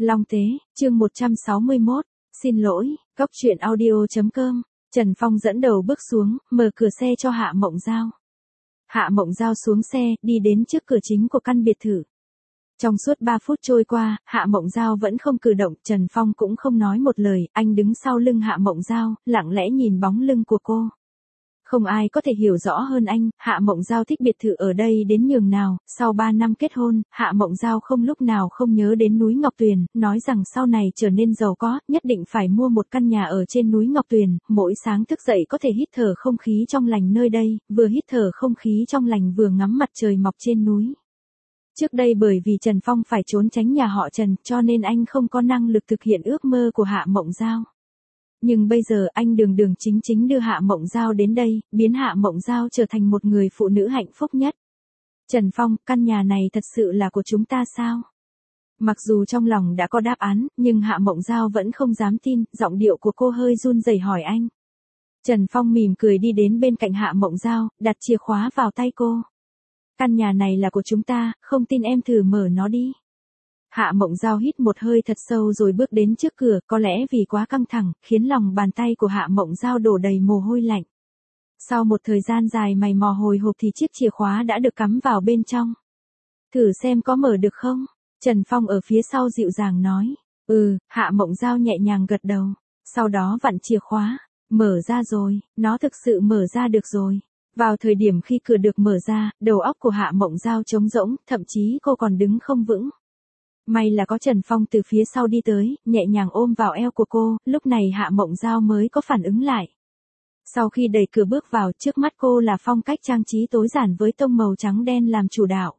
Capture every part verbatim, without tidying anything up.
Long Tế, chương một trăm sáu mươi mốt, xin lỗi, Cóc truyện audio chấm com. Trần Phong dẫn đầu bước xuống, mở cửa xe cho Hạ Mộng Giao. Hạ Mộng Giao xuống xe, đi đến trước cửa chính của căn biệt thự. Trong suốt ba phút trôi qua, Hạ Mộng Giao vẫn không cử động, Trần Phong cũng không nói một lời, anh đứng sau lưng Hạ Mộng Giao, lặng lẽ nhìn bóng lưng của cô. Không ai có thể hiểu rõ hơn anh, Hạ Mộng Giao thích biệt thự ở đây đến nhường nào, sau ba năm kết hôn, Hạ Mộng Giao không lúc nào không nhớ đến núi Ngọc Tuyền, nói rằng sau này trở nên giàu có, nhất định phải mua một căn nhà ở trên núi Ngọc Tuyền, mỗi sáng thức dậy có thể hít thở không khí trong lành nơi đây, vừa hít thở không khí trong lành vừa ngắm mặt trời mọc trên núi. Trước đây bởi vì Trần Phong phải trốn tránh nhà họ Trần, cho nên anh không có năng lực thực hiện ước mơ của Hạ Mộng Giao. Nhưng bây giờ anh đường đường chính chính đưa Hạ Mộng Giao đến đây, biến Hạ Mộng Giao trở thành một người phụ nữ hạnh phúc nhất. Trần Phong, căn nhà này thật sự là của chúng ta sao? Mặc dù trong lòng đã có đáp án, nhưng Hạ Mộng Giao vẫn không dám tin, giọng điệu của cô hơi run rẩy hỏi anh. Trần Phong mỉm cười đi đến bên cạnh Hạ Mộng Giao, đặt chìa khóa vào tay cô. Căn nhà này là của chúng ta, không tin em thử mở nó đi. Hạ Mộng Giao hít một hơi thật sâu rồi bước đến trước cửa, có lẽ vì quá căng thẳng, khiến lòng bàn tay của Hạ Mộng Giao đổ đầy mồ hôi lạnh. Sau một thời gian dài mày mò hồi hộp thì chiếc chìa khóa đã được cắm vào bên trong. Thử xem có mở được không? Trần Phong ở phía sau dịu dàng nói. Ừ, Hạ Mộng Giao nhẹ nhàng gật đầu. Sau đó vặn chìa khóa. Mở ra rồi, nó thực sự mở ra được rồi. Vào thời điểm khi cửa được mở ra, đầu óc của Hạ Mộng Giao trống rỗng, thậm chí cô còn đứng không vững. May là có Trần Phong từ phía sau đi tới, nhẹ nhàng ôm vào eo của cô, lúc này Hạ Mộng Giao mới có phản ứng lại. Sau khi đẩy cửa bước vào, trước mắt cô là phong cách trang trí tối giản với tông màu trắng đen làm chủ đạo.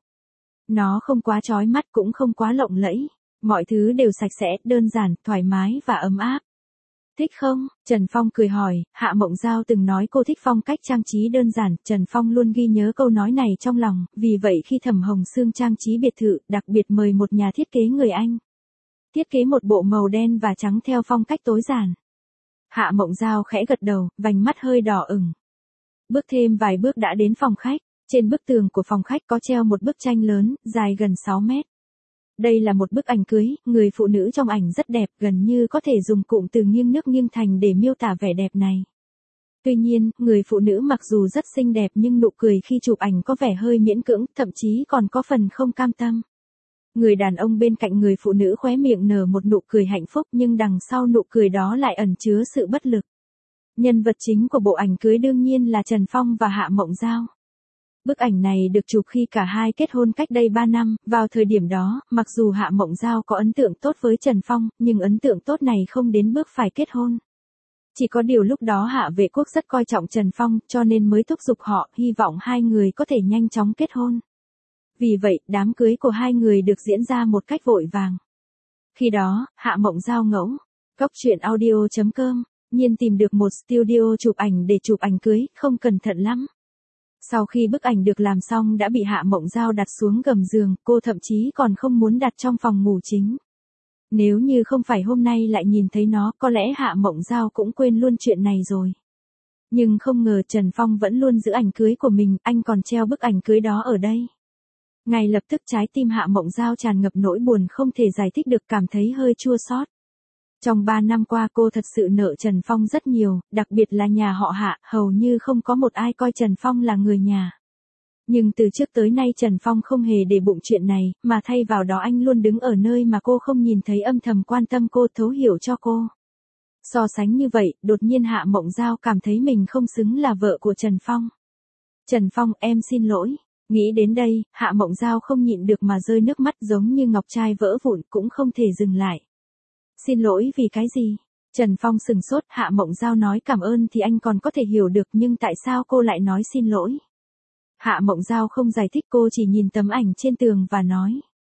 Nó không quá chói mắt cũng không quá lộng lẫy, mọi thứ đều sạch sẽ, đơn giản, thoải mái và ấm áp. Thích không? Trần Phong cười hỏi, Hạ Mộng Giao từng nói cô thích phong cách trang trí đơn giản, Trần Phong luôn ghi nhớ câu nói này trong lòng, vì vậy khi Thẩm Hồng Sương trang trí biệt thự, đặc biệt mời một nhà thiết kế người Anh. Thiết kế một bộ màu đen và trắng theo phong cách tối giản. Hạ Mộng Giao khẽ gật đầu, vành mắt hơi đỏ ửng. Bước thêm vài bước đã đến phòng khách, trên bức tường của phòng khách có treo một bức tranh lớn, dài gần sáu mét. Đây là một bức ảnh cưới, người phụ nữ trong ảnh rất đẹp, gần như có thể dùng cụm từ nghiêng nước nghiêng thành để miêu tả vẻ đẹp này. Tuy nhiên, người phụ nữ mặc dù rất xinh đẹp nhưng nụ cười khi chụp ảnh có vẻ hơi miễn cưỡng, thậm chí còn có phần không cam tâm. Người đàn ông bên cạnh người phụ nữ khóe miệng nở một nụ cười hạnh phúc nhưng đằng sau nụ cười đó lại ẩn chứa sự bất lực. Nhân vật chính của bộ ảnh cưới đương nhiên là Trần Phong và Hạ Mộng Giao. Bức ảnh này được chụp khi cả hai kết hôn cách đây ba năm, vào thời điểm đó, mặc dù Hạ Mộng Giao có ấn tượng tốt với Trần Phong, nhưng ấn tượng tốt này không đến bước phải kết hôn. Chỉ có điều lúc đó Hạ Vệ Quốc rất coi trọng Trần Phong, cho nên mới thúc giục họ, hy vọng hai người có thể nhanh chóng kết hôn. Vì vậy, đám cưới của hai người được diễn ra một cách vội vàng. Khi đó, Hạ Mộng Giao ngẫu, Cóc truyện audio chấm com, nhiên tìm được một studio chụp ảnh để chụp ảnh cưới, không cẩn thận lắm. Sau khi bức ảnh được làm xong đã bị Hạ Mộng Giao đặt xuống gầm giường, cô thậm chí còn không muốn đặt trong phòng ngủ chính. Nếu như không phải hôm nay lại nhìn thấy nó, có lẽ Hạ Mộng Giao cũng quên luôn chuyện này rồi. Nhưng không ngờ Trần Phong vẫn luôn giữ ảnh cưới của mình, anh còn treo bức ảnh cưới đó ở đây. Ngay lập tức trái tim Hạ Mộng Giao tràn ngập nỗi buồn không thể giải thích được, cảm thấy hơi chua xót. Trong ba năm qua cô thật sự nợ Trần Phong rất nhiều, đặc biệt là nhà họ Hạ, hầu như không có một ai coi Trần Phong là người nhà. Nhưng từ trước tới nay Trần Phong không hề để bụng chuyện này, mà thay vào đó anh luôn đứng ở nơi mà cô không nhìn thấy, âm thầm quan tâm cô, thấu hiểu cho cô. So sánh như vậy, đột nhiên Hạ Mộng Giao cảm thấy mình không xứng là vợ của Trần Phong. Trần Phong, em xin lỗi. Nghĩ đến đây, Hạ Mộng Giao không nhịn được mà rơi nước mắt giống như ngọc trai vỡ vụn, cũng không thể dừng lại. Xin lỗi vì cái gì? Trần Phong sừng sốt, Hạ Mộng Giao nói cảm ơn thì anh còn có thể hiểu được, nhưng tại sao cô lại nói xin lỗi? Hạ Mộng Giao không giải thích, cô chỉ nhìn tấm ảnh trên tường và nói.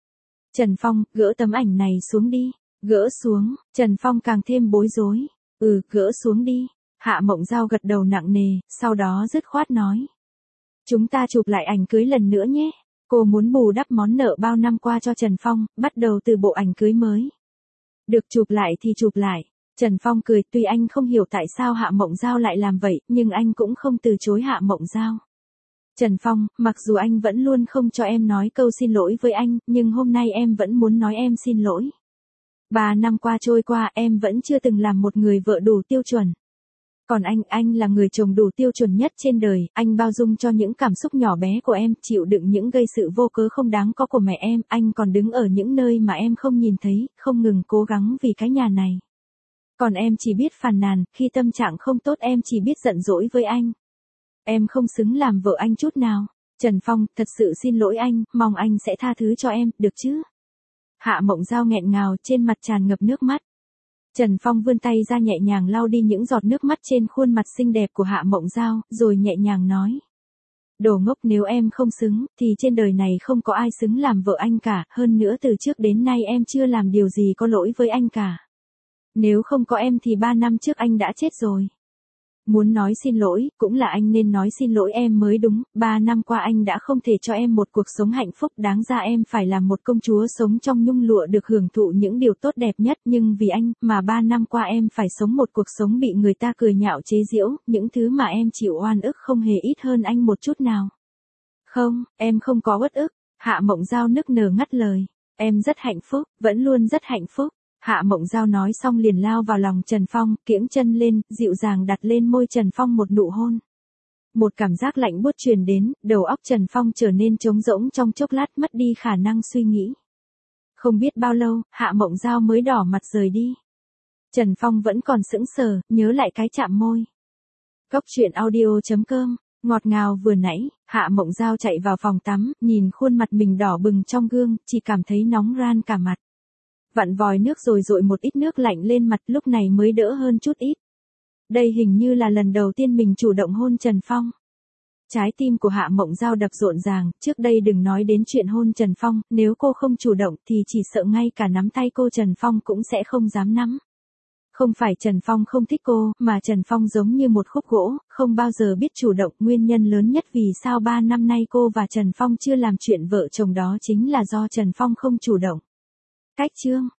Trần Phong, gỡ tấm ảnh này xuống đi. Gỡ xuống, Trần Phong càng thêm bối rối. Ừ, gỡ xuống đi. Hạ Mộng Giao gật đầu nặng nề, sau đó dứt khoát nói. Chúng ta chụp lại ảnh cưới lần nữa nhé. Cô muốn bù đắp món nợ bao năm qua cho Trần Phong, bắt đầu từ bộ ảnh cưới mới. Được, chụp lại thì chụp lại. Trần Phong cười, tuy anh không hiểu tại sao Hạ Mộng Giao lại làm vậy, nhưng anh cũng không từ chối Hạ Mộng Giao. Trần Phong, mặc dù anh vẫn luôn không cho em nói câu xin lỗi với anh, nhưng hôm nay em vẫn muốn nói em xin lỗi. Ba năm qua trôi qua em vẫn chưa từng làm một người vợ đủ tiêu chuẩn. Còn anh, anh là người chồng đủ tiêu chuẩn nhất trên đời, anh bao dung cho những cảm xúc nhỏ bé của em, chịu đựng những gây sự vô cớ không đáng có của mẹ em, anh còn đứng ở những nơi mà em không nhìn thấy, không ngừng cố gắng vì cái nhà này. Còn em chỉ biết phàn nàn, khi tâm trạng không tốt em chỉ biết giận dỗi với anh. Em không xứng làm vợ anh chút nào. Trần Phong, thật sự xin lỗi anh, mong anh sẽ tha thứ cho em, được chứ? Hạ Mộng Giao nghẹn ngào, trên mặt tràn ngập nước mắt. Trần Phong vươn tay ra nhẹ nhàng lau đi những giọt nước mắt trên khuôn mặt xinh đẹp của Hạ Mộng Giao, rồi nhẹ nhàng nói. Đồ ngốc, nếu em không xứng, thì trên đời này không có ai xứng làm vợ anh cả, hơn nữa từ trước đến nay em chưa làm điều gì có lỗi với anh cả. Nếu không có em thì ba năm trước anh đã chết rồi. Muốn nói xin lỗi, cũng là anh nên nói xin lỗi em mới đúng, ba năm qua anh đã không thể cho em một cuộc sống hạnh phúc, đáng ra em phải là một công chúa sống trong nhung lụa được hưởng thụ những điều tốt đẹp nhất, nhưng vì anh, mà ba năm qua em phải sống một cuộc sống bị người ta cười nhạo chế giễu, những thứ mà em chịu oan ức không hề ít hơn anh một chút nào. Không, em không có uất ức, Hạ Mộng Giao nức nở ngắt lời, em rất hạnh phúc, vẫn luôn rất hạnh phúc. Hạ Mộng Giao nói xong liền lao vào lòng Trần Phong, kiễng chân lên, dịu dàng đặt lên môi Trần Phong một nụ hôn. Một cảm giác lạnh buốt truyền đến, đầu óc Trần Phong trở nên trống rỗng trong chốc lát, mất đi khả năng suy nghĩ. Không biết bao lâu, Hạ Mộng Giao mới đỏ mặt rời đi. Trần Phong vẫn còn sững sờ, nhớ lại cái chạm môi. Cốc truyện audio chấm com, ngọt ngào vừa nãy, Hạ Mộng Giao chạy vào phòng tắm, nhìn khuôn mặt mình đỏ bừng trong gương, chỉ cảm thấy nóng ran cả mặt. Vặn vòi nước rồi dội một ít nước lạnh lên mặt, lúc này mới đỡ hơn chút ít. Đây hình như là lần đầu tiên mình chủ động hôn Trần Phong. Trái tim của Hạ Mộng Giao đập rộn ràng, trước đây đừng nói đến chuyện hôn Trần Phong, nếu cô không chủ động thì chỉ sợ ngay cả nắm tay cô Trần Phong cũng sẽ không dám nắm. Không phải Trần Phong không thích cô, mà Trần Phong giống như một khúc gỗ, không bao giờ biết chủ động. Nguyên nhân lớn nhất vì sao ba năm nay cô và Trần Phong chưa làm chuyện vợ chồng đó chính là do Trần Phong không chủ động. Cách chương